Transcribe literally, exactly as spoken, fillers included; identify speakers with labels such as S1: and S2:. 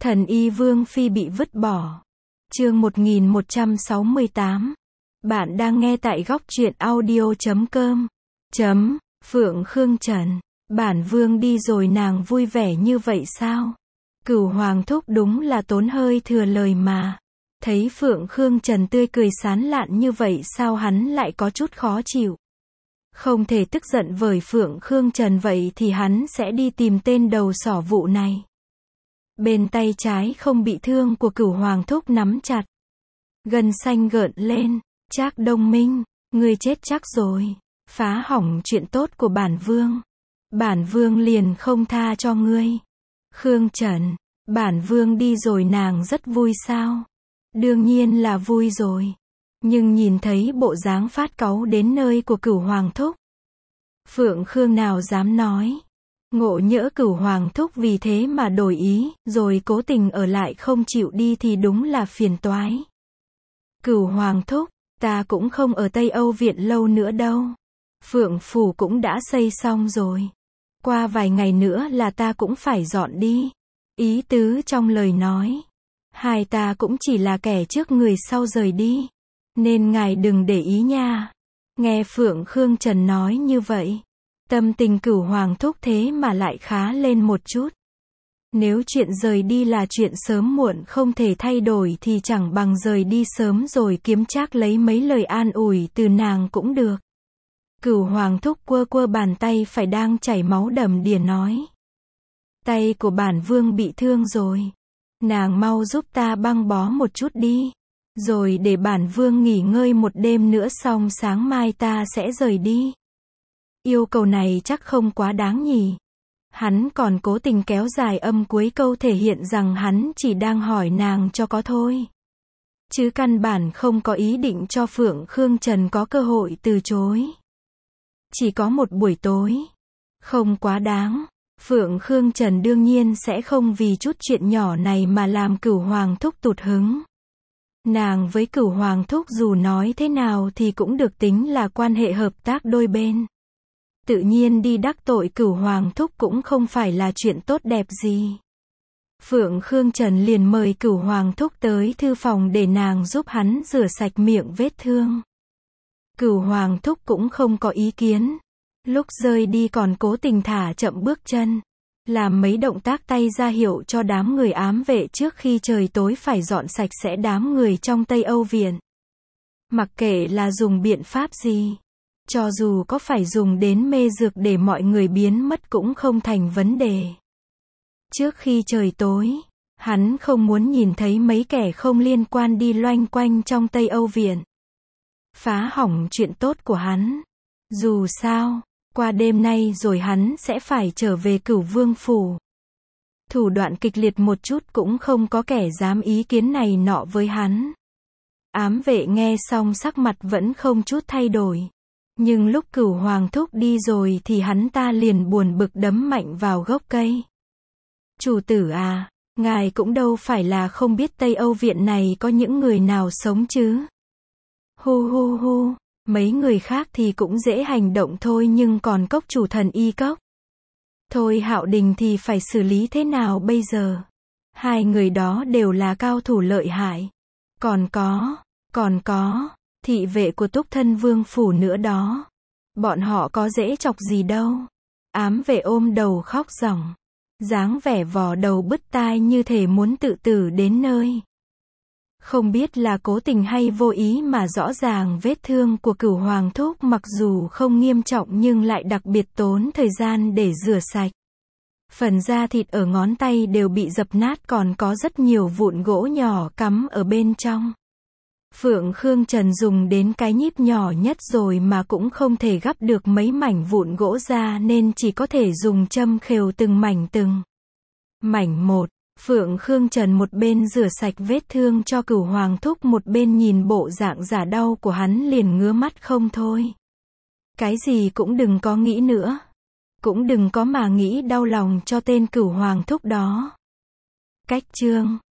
S1: Thần y Vương Phi bị vứt bỏ. Chương một nghìn một trăm sáu mươi tám. Bạn đang nghe tại góc truyện audio chấm com. Chấm, Phượng Khương Trần. Bản Vương đi rồi nàng vui vẻ như vậy sao? Cửu Hoàng thúc đúng là tốn hơi thừa lời mà. Thấy Phượng Khương Trần tươi cười sán lạn như vậy sao hắn lại có chút khó chịu. Không thể tức giận với Phượng Khương Trần vậy thì hắn sẽ đi tìm tên đầu sỏ vụ này. Bên tay trái không bị thương của Cửu Hoàng thúc nắm chặt. Gân xanh gợn lên. Trác Đông Minh, ngươi chết chắc rồi. Phá hỏng chuyện tốt của bản Vương. Bản Vương liền không tha cho ngươi. Khương Trần, bản Vương đi rồi nàng rất vui sao? Đương nhiên là vui rồi. Nhưng nhìn thấy bộ dáng phát cáu đến nơi của Cửu Hoàng thúc. Phượng Khương nào dám nói. Ngộ nhỡ Cửu Hoàng thúc vì thế mà đổi ý, rồi cố tình ở lại không chịu đi thì đúng là phiền toái. Cửu Hoàng thúc, ta cũng không ở Tây Âu Viện lâu nữa đâu. Phượng Phủ cũng đã xây xong rồi. Qua vài ngày nữa là ta cũng phải dọn đi. Ý tứ trong lời nói. Hai ta cũng chỉ là kẻ trước người sau rời đi. Nên ngài đừng để ý nha. Nghe Phượng Khương Trần nói như vậy. Tâm tình Cửu Hoàng thúc thế mà lại khá lên một chút. Nếu chuyện rời đi là chuyện sớm muộn không thể thay đổi thì chẳng bằng rời đi sớm rồi kiếm trác lấy mấy lời an ủi từ nàng cũng được. Cửu Hoàng thúc quơ quơ bàn tay phải đang chảy máu đầm đìa nói. Tay của bản Vương bị thương rồi. Nàng mau giúp ta băng bó một chút đi. Rồi để bản Vương nghỉ ngơi một đêm nữa xong sáng mai ta sẽ rời đi. Yêu cầu này chắc không quá đáng nhỉ. Hắn còn cố tình kéo dài âm cuối câu thể hiện rằng hắn chỉ đang hỏi nàng cho có thôi. Chứ căn bản không có ý định cho Phượng Khương Trần có cơ hội từ chối. Chỉ có một buổi tối. Không quá đáng. Phượng Khương Trần đương nhiên sẽ không vì chút chuyện nhỏ này mà làm Cửu Hoàng thúc tụt hứng. Nàng với Cửu Hoàng thúc dù nói thế nào thì cũng được tính là quan hệ hợp tác đôi bên. Tự nhiên đi đắc tội Cửu Hoàng thúc cũng không phải là chuyện tốt đẹp gì. Phượng Khương Trần liền mời Cửu Hoàng thúc tới thư phòng để nàng giúp hắn rửa sạch miệng vết thương. Cửu Hoàng thúc cũng không có ý kiến. Lúc rời đi còn cố tình thả chậm bước chân. Làm mấy động tác tay ra hiệu cho đám người ám vệ trước khi trời tối phải dọn sạch sẽ đám người trong Tây Âu Viện. Mặc kệ là dùng biện pháp gì. Cho dù có phải dùng đến mê dược để mọi người biến mất cũng không thành vấn đề. Trước khi trời tối, hắn không muốn nhìn thấy mấy kẻ không liên quan đi loanh quanh trong Tây Âu Viện. Phá hỏng chuyện tốt của hắn. Dù sao, qua đêm nay rồi hắn sẽ phải trở về Cửu Vương Phủ. Thủ đoạn kịch liệt một chút cũng không có kẻ dám ý kiến này nọ với hắn. Ám vệ nghe xong sắc mặt vẫn không chút thay đổi. Nhưng lúc Cửu Hoàng thúc đi rồi thì hắn ta liền buồn bực đấm mạnh vào gốc cây. Chủ tử à, ngài cũng đâu phải là không biết Tây Âu Viện này có những người nào sống chứ. Hu hu hu, mấy người khác thì cũng dễ hành động thôi nhưng còn cốc chủ thần y cốc. Thôi Hạo Đình thì phải xử lý thế nào bây giờ? Hai người đó đều là cao thủ lợi hại. Còn có, còn có... thị vệ của Túc Thân Vương Phủ nữa đó. Bọn họ có dễ chọc gì đâu. Ám vệ ôm đầu khóc ròng. Dáng vẻ vò đầu bứt tai như thể muốn tự tử đến nơi. Không biết là cố tình hay vô ý mà rõ ràng vết thương của Cửu Hoàng thúc mặc dù không nghiêm trọng nhưng lại đặc biệt tốn thời gian để rửa sạch. Phần da thịt ở ngón tay đều bị dập nát còn có rất nhiều vụn gỗ nhỏ cắm ở bên trong. Phượng Khương Trần dùng đến cái nhíp nhỏ nhất rồi mà cũng không thể gắp được mấy mảnh vụn gỗ ra nên chỉ có thể dùng châm khều từng mảnh từng. Mảnh một, Phượng Khương Trần một bên rửa sạch vết thương cho Cửu Hoàng thúc một bên nhìn bộ dạng giả đau của hắn liền ngứa mắt không thôi. Cái gì cũng đừng có nghĩ nữa. Cũng đừng có mà nghĩ đau lòng cho tên Cửu Hoàng thúc đó. Cách chương